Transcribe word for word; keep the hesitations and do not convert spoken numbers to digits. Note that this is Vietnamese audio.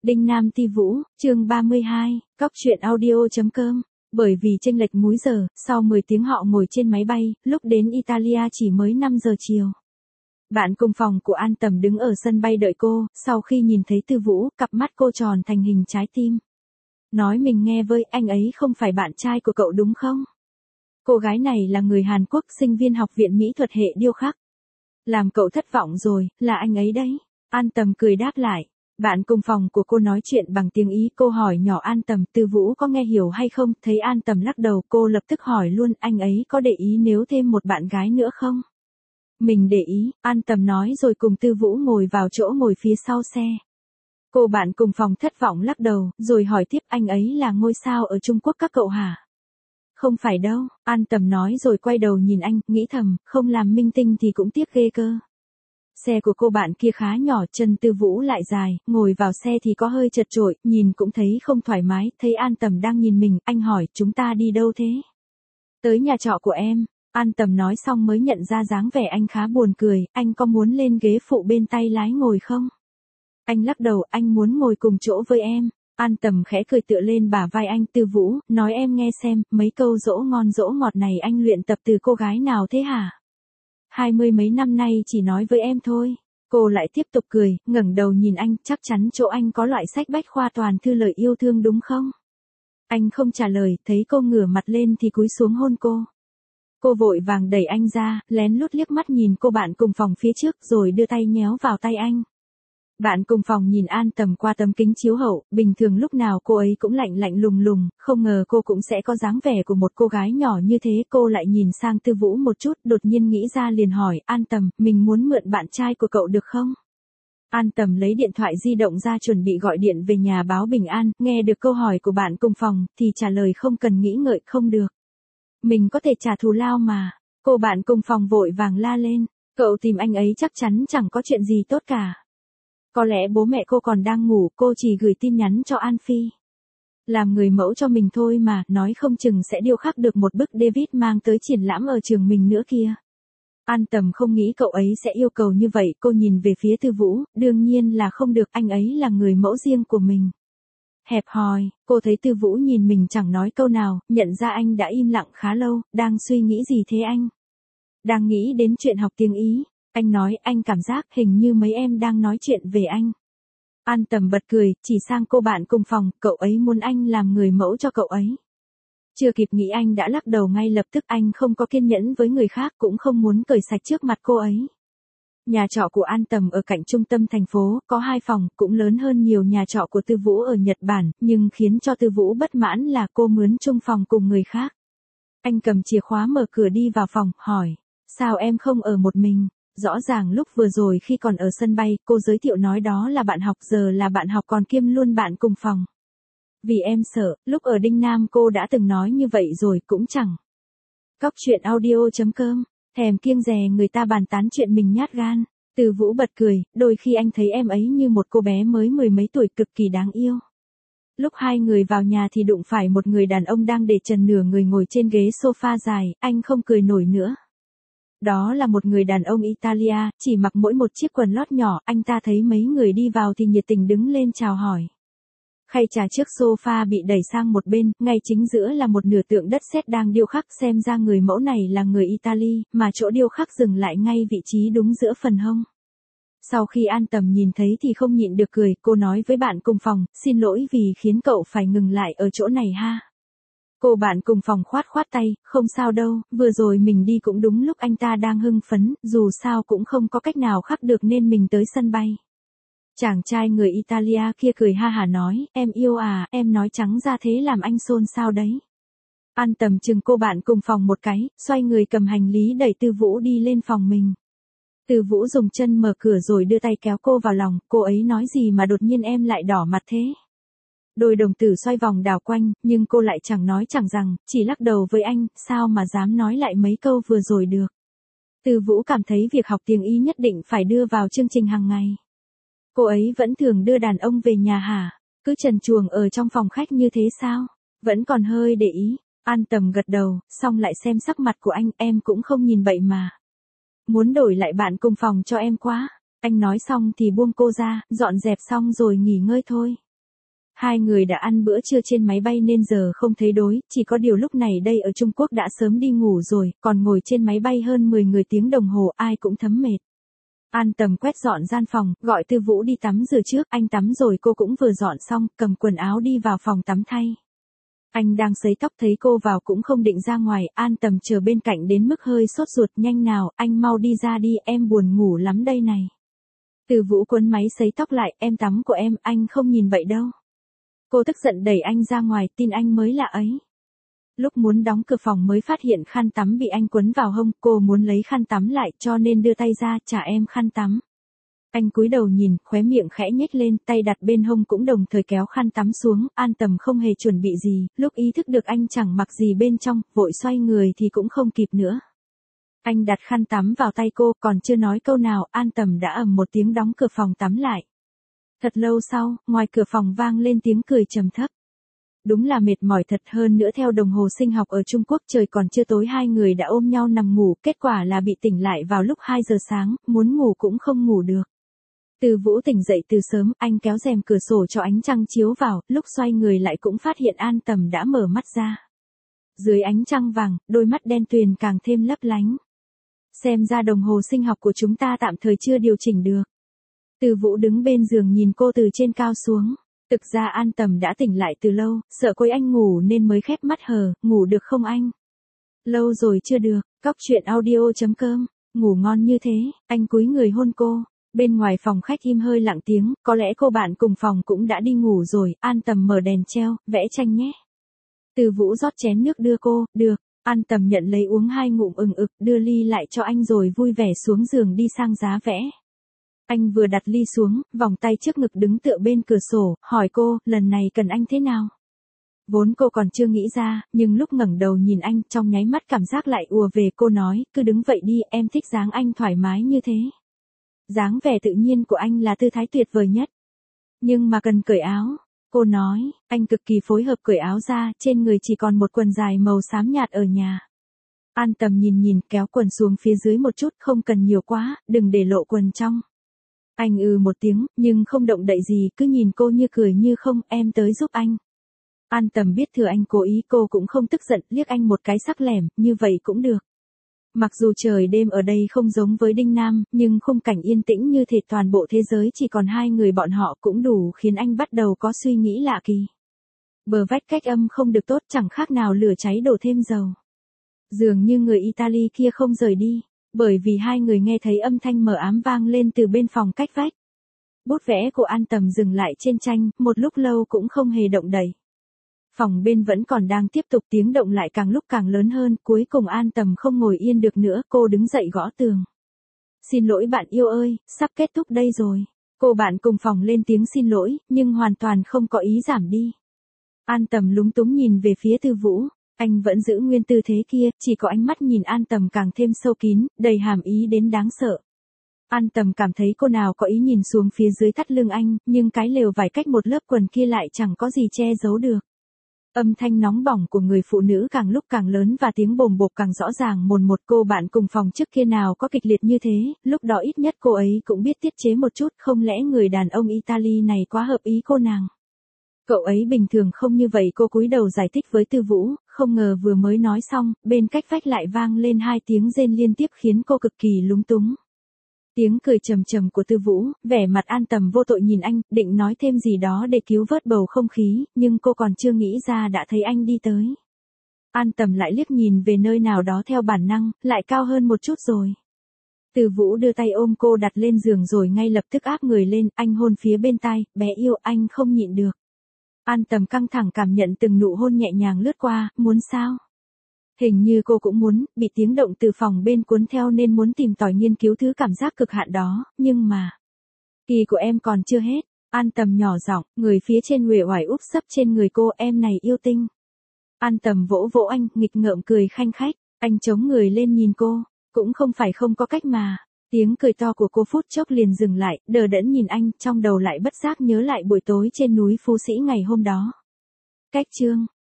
Đinh Nam Ti Vũ, chương ba mươi hai, cóc truyện audio.com. Bởi vì chênh lệch múi giờ, sau mười tiếng họ ngồi trên máy bay, lúc đến Italia chỉ mới năm giờ chiều. Bạn cùng phòng của An Tầm đứng ở sân bay đợi cô, sau khi nhìn thấy Tư Vũ, cặp mắt cô tròn thành hình trái tim. Nói mình nghe với, anh ấy không phải bạn trai của cậu đúng không? Cô gái này là người Hàn Quốc, sinh viên học viện mỹ thuật hệ điêu khắc. Làm cậu thất vọng rồi, là anh ấy đấy. An Tầm cười đáp lại. Bạn cùng phòng của cô nói chuyện bằng tiếng Ý, cô hỏi nhỏ An Tầm, Tư Vũ có nghe hiểu hay không? Thấy An Tầm lắc đầu, cô lập tức hỏi luôn, anh ấy có để ý nếu thêm một bạn gái nữa không? Mình để ý, An Tầm nói rồi cùng Tư Vũ ngồi vào chỗ ngồi phía sau xe. Cô bạn cùng phòng thất vọng lắc đầu, rồi hỏi tiếp, anh ấy là ngôi sao ở Trung Quốc các cậu hả? Không phải đâu, An Tầm nói rồi quay đầu nhìn anh, nghĩ thầm, không làm minh tinh thì cũng tiếc ghê cơ. Xe của cô bạn kia khá nhỏ, chân Tư Vũ lại dài, ngồi vào xe thì có hơi chật chội, nhìn cũng thấy không thoải mái, thấy An Tầm đang nhìn mình, anh hỏi, chúng ta đi đâu thế? Tới nhà trọ của em. An Tầm nói xong mới nhận ra dáng vẻ anh khá buồn cười, anh có muốn lên ghế phụ bên tay lái ngồi không? Anh lắc đầu, anh muốn ngồi cùng chỗ với em. An Tầm khẽ cười tựa lên bả vai anh, Tư Vũ, nói em nghe xem, mấy câu dỗ ngon dỗ ngọt này anh luyện tập từ cô gái nào thế hả? Hai mươi mấy năm nay chỉ nói với em thôi. Cô lại tiếp tục cười, ngẩng đầu nhìn anh, chắc chắn chỗ anh có loại sách bách khoa toàn thư lời yêu thương đúng không? Anh không trả lời, thấy cô ngửa mặt lên thì cúi xuống hôn cô. Cô vội vàng đẩy anh ra, lén lút liếc mắt nhìn cô bạn cùng phòng phía trước rồi đưa tay nhéo vào tay anh. Bạn cùng phòng nhìn An Tầm qua tấm kính chiếu hậu, bình thường lúc nào cô ấy cũng lạnh lạnh lùng lùng, không ngờ cô cũng sẽ có dáng vẻ của một cô gái nhỏ như thế. Cô lại nhìn sang Tư Vũ một chút, đột nhiên nghĩ ra liền hỏi, An Tầm, mình muốn mượn bạn trai của cậu được không? An Tầm lấy điện thoại di động ra chuẩn bị gọi điện về nhà báo bình an, nghe được câu hỏi của bạn cùng phòng, thì trả lời không cần nghĩ ngợi, không được. Mình có thể trả thù lao mà. Cô bạn cùng phòng vội vàng la lên, cậu tìm anh ấy chắc chắn chẳng có chuyện gì tốt cả. Có lẽ bố mẹ cô còn đang ngủ, cô chỉ gửi tin nhắn cho An Phi. Làm người mẫu cho mình thôi mà, nói không chừng sẽ điêu khắc được một bức David mang tới triển lãm ở trường mình nữa kia. An Tầm không nghĩ cậu ấy sẽ yêu cầu như vậy, cô nhìn về phía Tư Vũ, đương nhiên là không được, anh ấy là người mẫu riêng của mình. Hẹp hòi, cô thấy Tư Vũ nhìn mình chẳng nói câu nào, nhận ra anh đã im lặng khá lâu, đang suy nghĩ gì thế anh? Đang nghĩ đến chuyện học tiếng Ý. Anh nói, anh cảm giác hình như mấy em đang nói chuyện về anh. An Tầm bật cười, chỉ sang cô bạn cùng phòng, cậu ấy muốn anh làm người mẫu cho cậu ấy. Chưa kịp nghĩ anh đã lắc đầu ngay lập tức, anh không có kiên nhẫn với người khác, cũng không muốn cởi sạch trước mặt cô ấy. Nhà trọ của An Tầm ở cạnh trung tâm thành phố, có hai phòng, cũng lớn hơn nhiều nhà trọ của Tư Vũ ở Nhật Bản, nhưng khiến cho Tư Vũ bất mãn là cô mướn chung phòng cùng người khác. Anh cầm chìa khóa mở cửa đi vào phòng, hỏi, sao em không ở một mình? Rõ ràng lúc vừa rồi khi còn ở sân bay, cô giới thiệu nói đó là bạn học, giờ là bạn học còn kiêm luôn bạn cùng phòng. Vì em sợ, lúc ở Đinh Nam cô đã từng nói như vậy rồi, cũng chẳng. Cóc truyện audio.com, thèm kiêng dè người ta bàn tán chuyện mình nhát gan. Tư Vũ bật cười, đôi khi anh thấy em ấy như một cô bé mới mười mấy tuổi cực kỳ đáng yêu. Lúc hai người vào nhà thì đụng phải một người đàn ông đang để trần nửa người ngồi trên ghế sofa dài, anh không cười nổi nữa. Đó là một người đàn ông Italia, chỉ mặc mỗi một chiếc quần lót nhỏ, anh ta thấy mấy người đi vào thì nhiệt tình đứng lên chào hỏi. Khay trà trước sofa bị đẩy sang một bên, ngay chính giữa là một nửa tượng đất sét đang điêu khắc, xem ra người mẫu này là người Italy, mà chỗ điêu khắc dừng lại ngay vị trí đúng giữa phần hông. Sau khi An Tầm nhìn thấy thì không nhịn được cười, cô nói với bạn cùng phòng, xin lỗi vì khiến cậu phải ngừng lại ở chỗ này ha. Cô bạn cùng phòng khoát khoát tay, không sao đâu, vừa rồi mình đi cũng đúng lúc anh ta đang hưng phấn, dù sao cũng không có cách nào khác được nên mình tới sân bay. Chàng trai người Italia kia cười ha hả nói, em yêu à, em nói trắng ra thế làm anh xôn xao đấy. An Tầm chừng cô bạn cùng phòng một cái, xoay người cầm hành lý đẩy Tư Vũ đi lên phòng mình. Tư Vũ dùng chân mở cửa rồi đưa tay kéo cô vào lòng, cô ấy nói gì mà đột nhiên em lại đỏ mặt thế? Đôi đồng tử xoay vòng đảo quanh, nhưng cô lại chẳng nói chẳng rằng, chỉ lắc đầu với anh, sao mà dám nói lại mấy câu vừa rồi được. Tư Vũ cảm thấy việc học tiếng Ý nhất định phải đưa vào chương trình hàng ngày. Cô ấy vẫn thường đưa đàn ông về nhà hả? Cứ trần truồng ở trong phòng khách như thế sao? Vẫn còn hơi để ý. An Tầm gật đầu, xong lại xem sắc mặt của anh, em cũng không nhìn bậy mà. Muốn đổi lại bạn cùng phòng cho em quá. Anh nói xong thì buông cô ra, dọn dẹp xong rồi nghỉ ngơi thôi. Hai người đã ăn bữa trưa trên máy bay nên giờ không thấy đói, chỉ có điều lúc này đây ở Trung Quốc đã sớm đi ngủ rồi, còn ngồi trên máy bay hơn mười người tiếng đồng hồ ai cũng thấm mệt. An Tầm quét dọn gian phòng, gọi Tư Vũ đi tắm rửa trước, anh tắm rồi cô cũng vừa dọn xong, cầm quần áo đi vào phòng tắm thay. Anh đang sấy tóc thấy cô vào cũng không định ra ngoài, An Tầm chờ bên cạnh đến mức hơi sốt ruột, nhanh nào, anh mau đi ra đi, em buồn ngủ lắm đây này. Tư Vũ quấn máy sấy tóc lại, em tắm của em, anh không nhìn vậy đâu. Cô tức giận đẩy anh ra ngoài, tin anh mới lạ ấy. Lúc muốn đóng cửa phòng mới phát hiện khăn tắm bị anh quấn vào hông, cô muốn lấy khăn tắm lại cho nên đưa tay ra, trả em khăn tắm. Anh cúi đầu nhìn, khóe miệng khẽ nhếch lên, tay đặt bên hông cũng đồng thời kéo khăn tắm xuống, An Tầm không hề chuẩn bị gì, lúc ý thức được anh chẳng mặc gì bên trong, vội xoay người thì cũng không kịp nữa. Anh đặt khăn tắm vào tay cô, còn chưa nói câu nào, An Tầm đã ầm một tiếng đóng cửa phòng tắm lại. Thật lâu sau, ngoài cửa phòng vang lên tiếng cười trầm thấp. Đúng là mệt mỏi thật, hơn nữa theo đồng hồ sinh học ở Trung Quốc trời còn chưa tối hai người đã ôm nhau nằm ngủ, kết quả là bị tỉnh lại vào lúc hai giờ sáng, muốn ngủ cũng không ngủ được. Tư Vũ tỉnh dậy từ sớm, anh kéo rèm cửa sổ cho ánh trăng chiếu vào, lúc xoay người lại cũng phát hiện An Tầm đã mở mắt ra. Dưới ánh trăng vàng, đôi mắt đen tuyền càng thêm lấp lánh. Xem ra đồng hồ sinh học của chúng ta tạm thời chưa điều chỉnh được. Tư Vũ đứng bên giường nhìn cô từ trên cao xuống. Thực ra An Tầm đã tỉnh lại từ lâu, sợ quấy anh ngủ nên mới khép mắt hờ, ngủ được không anh? Lâu rồi chưa được, cóc truyện audio chấm com, ngủ ngon như thế, anh cúi người hôn cô. Bên ngoài phòng khách im hơi lặng tiếng, có lẽ cô bạn cùng phòng cũng đã đi ngủ rồi, An Tầm mở đèn treo, vẽ tranh nhé. Tư Vũ rót chén nước đưa cô, được, An Tầm nhận lấy uống hai ngụm ừng ực, đưa ly lại cho anh rồi vui vẻ xuống giường đi sang giá vẽ. Anh vừa đặt ly xuống, vòng tay trước ngực đứng tựa bên cửa sổ, hỏi cô, lần này cần anh thế nào? Vốn cô còn chưa nghĩ ra, nhưng lúc ngẩng đầu nhìn anh, trong nháy mắt cảm giác lại ùa về, cô nói, cứ đứng vậy đi, em thích dáng anh thoải mái như thế. Dáng vẻ tự nhiên của anh là tư thái tuyệt vời nhất. Nhưng mà cần cởi áo. Cô nói, anh cực kỳ phối hợp cởi áo ra, trên người chỉ còn một quần dài màu xám nhạt ở nhà. An Tầm nhìn nhìn, kéo quần xuống phía dưới một chút, không cần nhiều quá, đừng để lộ quần trong. Anh ừ một tiếng, nhưng không động đậy gì, cứ nhìn cô như cười như không, em tới giúp anh. An Tầm biết thừa anh cố ý, cô cũng không tức giận, liếc anh một cái sắc lẻm, như vậy cũng được. Mặc dù trời đêm ở đây không giống với Đinh Nam, nhưng khung cảnh yên tĩnh như thể toàn bộ thế giới chỉ còn hai người bọn họ cũng đủ khiến anh bắt đầu có suy nghĩ lạ kỳ. Bờ vách cách âm không được tốt, chẳng khác nào lửa cháy đổ thêm dầu. Dường như người Italy kia không rời đi, bởi vì hai người nghe thấy âm thanh mờ ám vang lên từ bên phòng cách vách. Bút vẽ của An Tầm dừng lại trên tranh, một lúc lâu cũng không hề động đậy. Phòng bên vẫn còn đang tiếp tục, tiếng động lại càng lúc càng lớn hơn, cuối cùng An Tầm không ngồi yên được nữa, cô đứng dậy gõ tường. Xin lỗi bạn yêu ơi, sắp kết thúc đây rồi. Cô bạn cùng phòng lên tiếng xin lỗi, nhưng hoàn toàn không có ý giảm đi. An Tầm lúng túng nhìn về phía Tư Vũ, anh vẫn giữ nguyên tư thế kia, chỉ có ánh mắt nhìn An Tầm càng thêm sâu kín, đầy hàm ý đến đáng sợ. An Tầm cảm thấy cô nào có ý nhìn xuống phía dưới thắt lưng anh, nhưng cái lều vải cách một lớp quần kia lại chẳng có gì che giấu được. Âm thanh nóng bỏng của người phụ nữ càng lúc càng lớn và tiếng bồm bộp càng rõ ràng mồn một. Cô bạn cùng phòng trước kia nào có kịch liệt như thế, lúc đó ít nhất cô ấy cũng biết tiết chế một chút, không lẽ người đàn ông Italy này quá hợp ý cô nàng. Cậu ấy bình thường không như vậy, cô cúi đầu giải thích với Tư Vũ, không ngờ vừa mới nói xong, bên cách vách lại vang lên hai tiếng rên liên tiếp khiến cô cực kỳ lúng túng. Tiếng cười trầm trầm của Tư Vũ, vẻ mặt An Tầm vô tội nhìn anh, định nói thêm gì đó để cứu vớt bầu không khí, nhưng cô còn chưa nghĩ ra đã thấy anh đi tới. An Tầm lại liếc nhìn về nơi nào đó theo bản năng, lại cao hơn một chút rồi. Tư Vũ đưa tay ôm cô đặt lên giường rồi ngay lập tức áp người lên, anh hôn phía bên tai, bé yêu anh không nhịn được. An Tầm căng thẳng cảm nhận từng nụ hôn nhẹ nhàng lướt qua, muốn sao? Hình như cô cũng muốn, bị tiếng động từ phòng bên cuốn theo nên muốn tìm tòi nghiên cứu thứ cảm giác cực hạn đó, nhưng mà... Kỳ của em còn chưa hết, An Tầm nhỏ giọng, người phía trên uể oải úp sấp trên người cô, em này yêu tinh. An Tầm vỗ vỗ anh, nghịch ngợm cười khanh khách, anh chống người lên nhìn cô, cũng không phải không có cách mà. Tiếng cười to của cô phút chốc liền dừng lại, đờ đẫn nhìn anh, trong đầu lại bất giác nhớ lại buổi tối trên núi Phú Sĩ ngày hôm đó. Cách chương